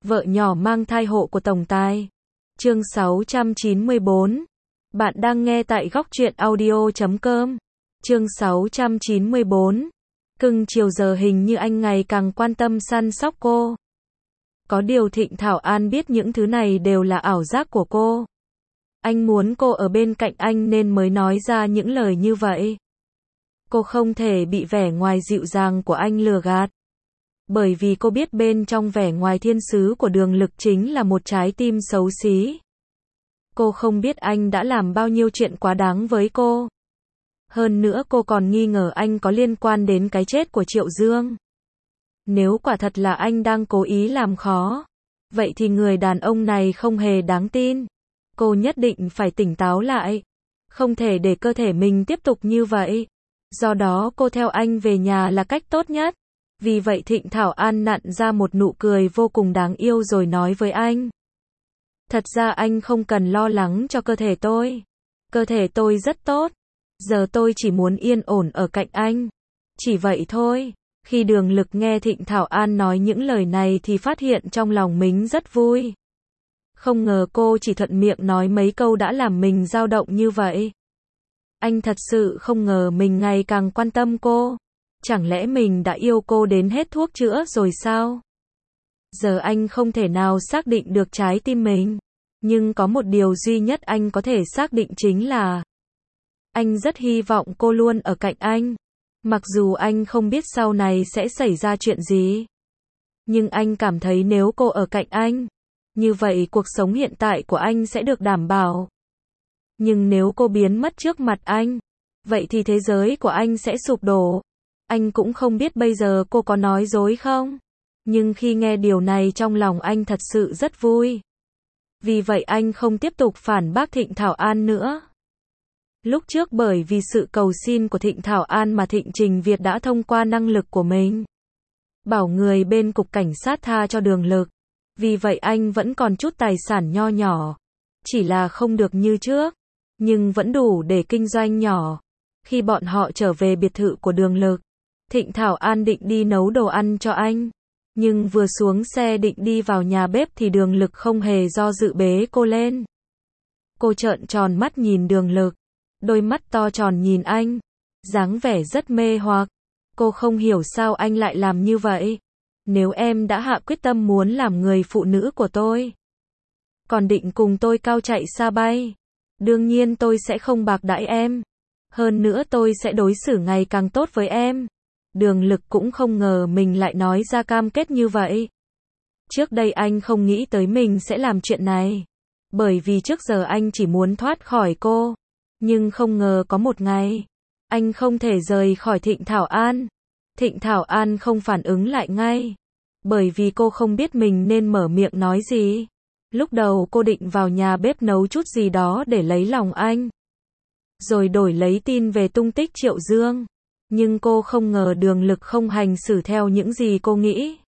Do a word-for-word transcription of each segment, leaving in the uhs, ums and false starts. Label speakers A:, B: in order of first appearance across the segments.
A: Vợ nhỏ mang thai hộ của tổng tài. Chương sáu trăm chín mươi bốn. Bạn đang nghe tại góc truyện audio chấm com. Chương sáu trăm chín mươi bốn. Cưng chiều giờ hình như anh ngày càng quan tâm săn sóc cô. Có điều Thịnh Thảo An biết những thứ này đều là ảo giác của cô. Anh muốn cô ở bên cạnh anh nên mới nói ra những lời như vậy. Cô không thể bị vẻ ngoài dịu dàng của anh lừa gạt. Bởi vì cô biết bên trong vẻ ngoài thiên sứ của Đường Lực chính là một trái tim xấu xí. Cô không biết anh đã làm bao nhiêu chuyện quá đáng với cô. Hơn nữa cô còn nghi ngờ anh có liên quan đến cái chết của Triệu Dương. Nếu quả thật là anh đang cố ý làm khó, vậy thì người đàn ông này không hề đáng tin. Cô nhất định phải tỉnh táo lại. Không thể để cơ thể mình tiếp tục như vậy. Do đó cô theo anh về nhà là cách tốt nhất. Vì vậy Thịnh Thảo An nặn ra một nụ cười vô cùng đáng yêu rồi nói với anh. Thật ra anh không cần lo lắng cho cơ thể tôi. Cơ thể tôi rất tốt. Giờ tôi chỉ muốn yên ổn ở cạnh anh. Chỉ vậy thôi. Khi Đường Lực nghe Thịnh Thảo An nói những lời này thì phát hiện trong lòng mình rất vui. Không ngờ cô chỉ thuận miệng nói mấy câu đã làm mình dao động như vậy. Anh thật sự không ngờ mình ngày càng quan tâm cô. Chẳng lẽ mình đã yêu cô đến hết thuốc chữa rồi sao? Giờ anh không thể nào xác định được trái tim mình. Nhưng có một điều duy nhất anh có thể xác định chính là anh rất hy vọng cô luôn ở cạnh anh. Mặc dù anh không biết sau này sẽ xảy ra chuyện gì. Nhưng anh cảm thấy nếu cô ở cạnh anh, như vậy cuộc sống hiện tại của anh sẽ được đảm bảo. Nhưng nếu cô biến mất trước mặt anh, vậy thì thế giới của anh sẽ sụp đổ. Anh cũng không biết bây giờ cô có nói dối không. Nhưng khi nghe điều này trong lòng anh thật sự rất vui. Vì vậy anh không tiếp tục phản bác Thịnh Thảo An nữa. Lúc trước bởi vì sự cầu xin của Thịnh Thảo An mà Thịnh Trình Việt đã thông qua năng lực của mình. Bảo người bên cục cảnh sát tha cho Đường Lực. Vì vậy anh vẫn còn chút tài sản nho nhỏ. Chỉ là không được như trước. Nhưng vẫn đủ để kinh doanh nhỏ. Khi bọn họ trở về biệt thự của Đường Lực, Thịnh Thảo An định đi nấu đồ ăn cho anh. Nhưng vừa xuống xe định đi vào nhà bếp thì Đường Lực không hề do dự bế cô lên. Cô trợn tròn mắt nhìn Đường Lực. Đôi mắt to tròn nhìn anh. Dáng vẻ rất mê hoặc. Cô không hiểu sao anh lại làm như vậy. Nếu em đã hạ quyết tâm muốn làm người phụ nữ của tôi, còn định cùng tôi cao chạy xa bay, đương nhiên tôi sẽ không bạc đãi em. Hơn nữa tôi sẽ đối xử ngày càng tốt với em. Đường Lực cũng không ngờ mình lại nói ra cam kết như vậy. Trước đây anh không nghĩ tới mình sẽ làm chuyện này. Bởi vì trước giờ anh chỉ muốn thoát khỏi cô. Nhưng không ngờ có một ngày, anh không thể rời khỏi Thịnh Thảo An. Thịnh Thảo An không phản ứng lại ngay. Bởi vì cô không biết mình nên mở miệng nói gì. Lúc đầu cô định vào nhà bếp nấu chút gì đó để lấy lòng anh. Rồi đổi lấy tin về tung tích Triệu Dương. Nhưng cô không ngờ Đường Lực không hành xử theo những gì cô nghĩ.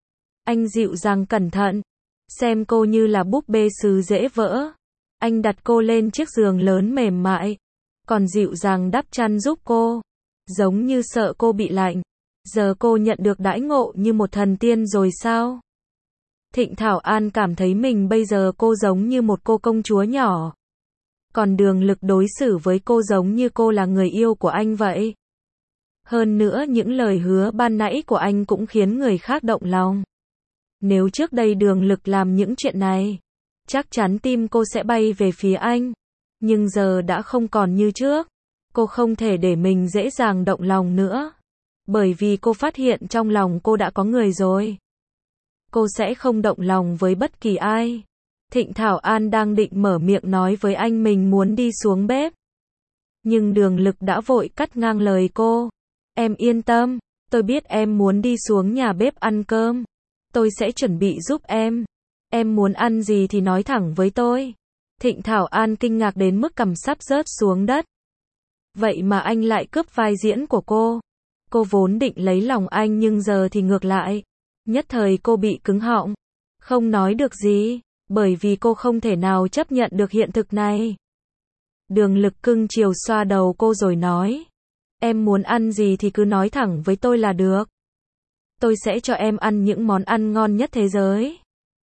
A: Anh dịu dàng cẩn thận. Xem cô như là búp bê sứ dễ vỡ. Anh đặt cô lên chiếc giường lớn mềm mại. Còn dịu dàng đắp chăn giúp cô. Giống như sợ cô bị lạnh. Giờ cô nhận được đãi ngộ như một thần tiên rồi sao? Thịnh Thảo An cảm thấy mình bây giờ cô giống như một cô công chúa nhỏ. Còn Đường Lực đối xử với cô giống như cô là người yêu của anh vậy. Hơn nữa những lời hứa ban nãy của anh cũng khiến người khác động lòng. Nếu trước đây Đường Lực làm những chuyện này, chắc chắn tim cô sẽ bay về phía anh. Nhưng giờ đã không còn như trước. Cô không thể để mình dễ dàng động lòng nữa. Bởi vì cô phát hiện trong lòng cô đã có người rồi. Cô sẽ không động lòng với bất kỳ ai. Thịnh Thảo An đang định mở miệng nói với anh mình muốn đi xuống bếp. Nhưng Đường Lực đã vội cắt ngang lời cô. Em yên tâm, tôi biết em muốn đi xuống nhà bếp ăn cơm. Tôi sẽ chuẩn bị giúp em. Em muốn ăn gì thì nói thẳng với tôi. Thịnh Thảo An kinh ngạc đến mức cằm sắp rớt xuống đất. Vậy mà anh lại cướp vai diễn của cô. Cô vốn định lấy lòng anh nhưng giờ thì ngược lại. Nhất thời cô bị cứng họng. Không nói được gì. Bởi vì cô không thể nào chấp nhận được hiện thực này. Đường Lực cưng chiều xoa đầu cô rồi nói. Em muốn ăn gì thì cứ nói thẳng với tôi là được. Tôi sẽ cho em ăn những món ăn ngon nhất thế giới.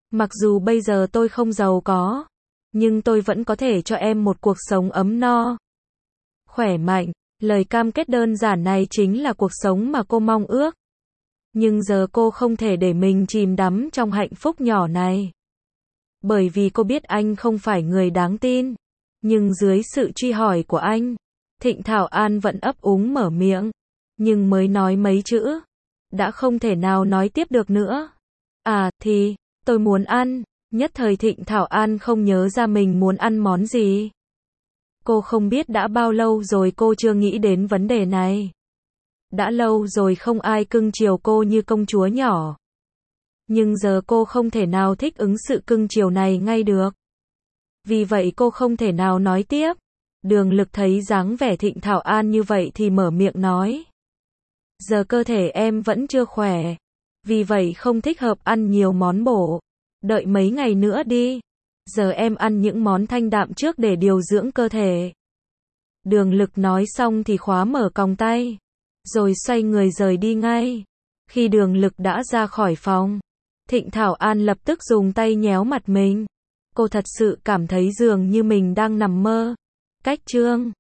A: Mặc dù bây giờ tôi không giàu có, nhưng tôi vẫn có thể cho em một cuộc sống ấm no, khỏe mạnh. Lời cam kết đơn giản này chính là cuộc sống mà cô mong ước. Nhưng giờ cô không thể để mình chìm đắm trong hạnh phúc nhỏ này. Bởi vì cô biết anh không phải người đáng tin. Nhưng dưới sự truy hỏi của anh, Thịnh Thảo An vẫn ấp úng mở miệng. Nhưng mới nói mấy chữ, đã không thể nào nói tiếp được nữa. À, thì, tôi muốn ăn. Nhất thời Thịnh Thảo An không nhớ ra mình muốn ăn món gì. Cô không biết đã bao lâu rồi cô chưa nghĩ đến vấn đề này. Đã lâu rồi không ai cưng chiều cô như công chúa nhỏ. Nhưng giờ cô không thể nào thích ứng sự cưng chiều này ngay được. Vì vậy cô không thể nào nói tiếp. Đường Lực thấy dáng vẻ Thịnh Thảo An như vậy thì mở miệng nói. Giờ cơ thể em vẫn chưa khỏe. Vì vậy không thích hợp ăn nhiều món bổ. Đợi mấy ngày nữa đi. Giờ em ăn những món thanh đạm trước để điều dưỡng cơ thể. Đường Lực nói xong thì khóa mở còng tay. Rồi xoay người rời đi ngay. Khi Đường Lực đã ra khỏi phòng, Thịnh Thảo An lập tức dùng tay nhéo mặt mình. Cô thật sự cảm thấy dường như mình đang nằm mơ. Cách chương